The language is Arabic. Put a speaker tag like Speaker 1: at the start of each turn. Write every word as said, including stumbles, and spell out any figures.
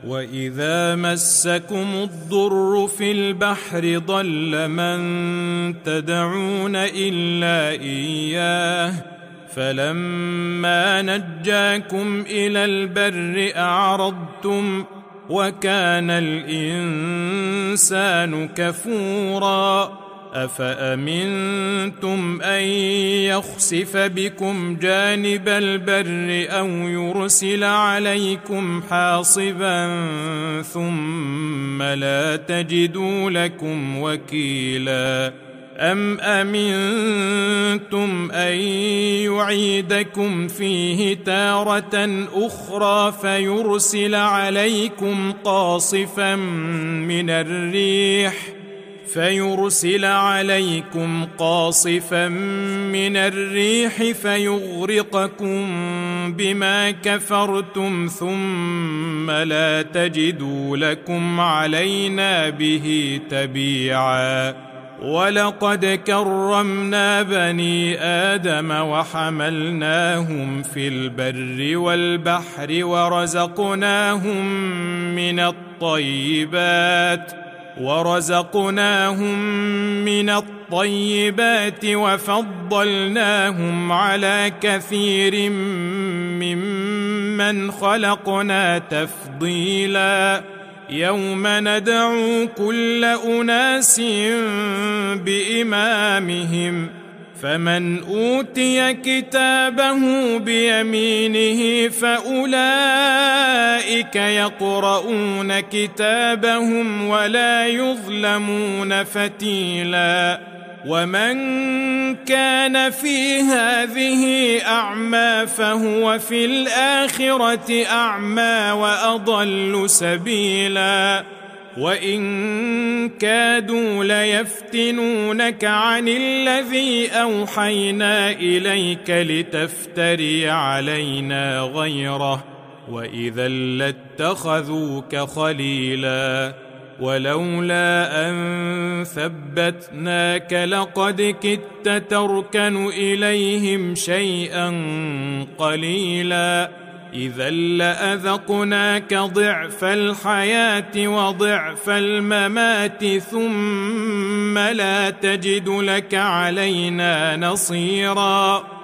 Speaker 1: وإذا مسكم الضر في البحر ضل من تدعون إلا إياه فلما نجاكم إلى البر أعرضتم وكان الإنسان كفورا أفأمنتم أن يخسف بكم جانب البر أو يرسل عليكم حاصبا ثم لا تجدوا لكم وكيلا أم أمنتم أن يعيدكم فيه تارة أخرى فيرسل عليكم قاصفا من الريح فيرسل عليكم قاصفا من الريح فيغرقكم بما كفرتم ثم لا تجدوا لكم علينا به تبيعا ولقد كرمنا بني آدم وحملناهم في البر والبحر ورزقناهم من الطيبات ورزقناهم من الطيبات وفضلناهم على كثير ممن خلقنا تفضيلا يوم ندعو كل أناس بإمامهم فمن أوتي كتابه بيمينه فأولئك يقرؤون كتابهم ولا يظلمون فتيلا ومن كان في هذه أعمى فهو في الآخرة أعمى وأضل سبيلا وإن كادوا ليفتنونك عن الذي أوحينا إليك لتفتري علينا غيره وإذا لاتخذوك خليلا ولولا أن ثبتناك لقد كدت تركن إليهم شيئا قليلا إذا لأذقناك ضعف الحياة وضعف الممات ثم لا تجد لك علينا نصيرا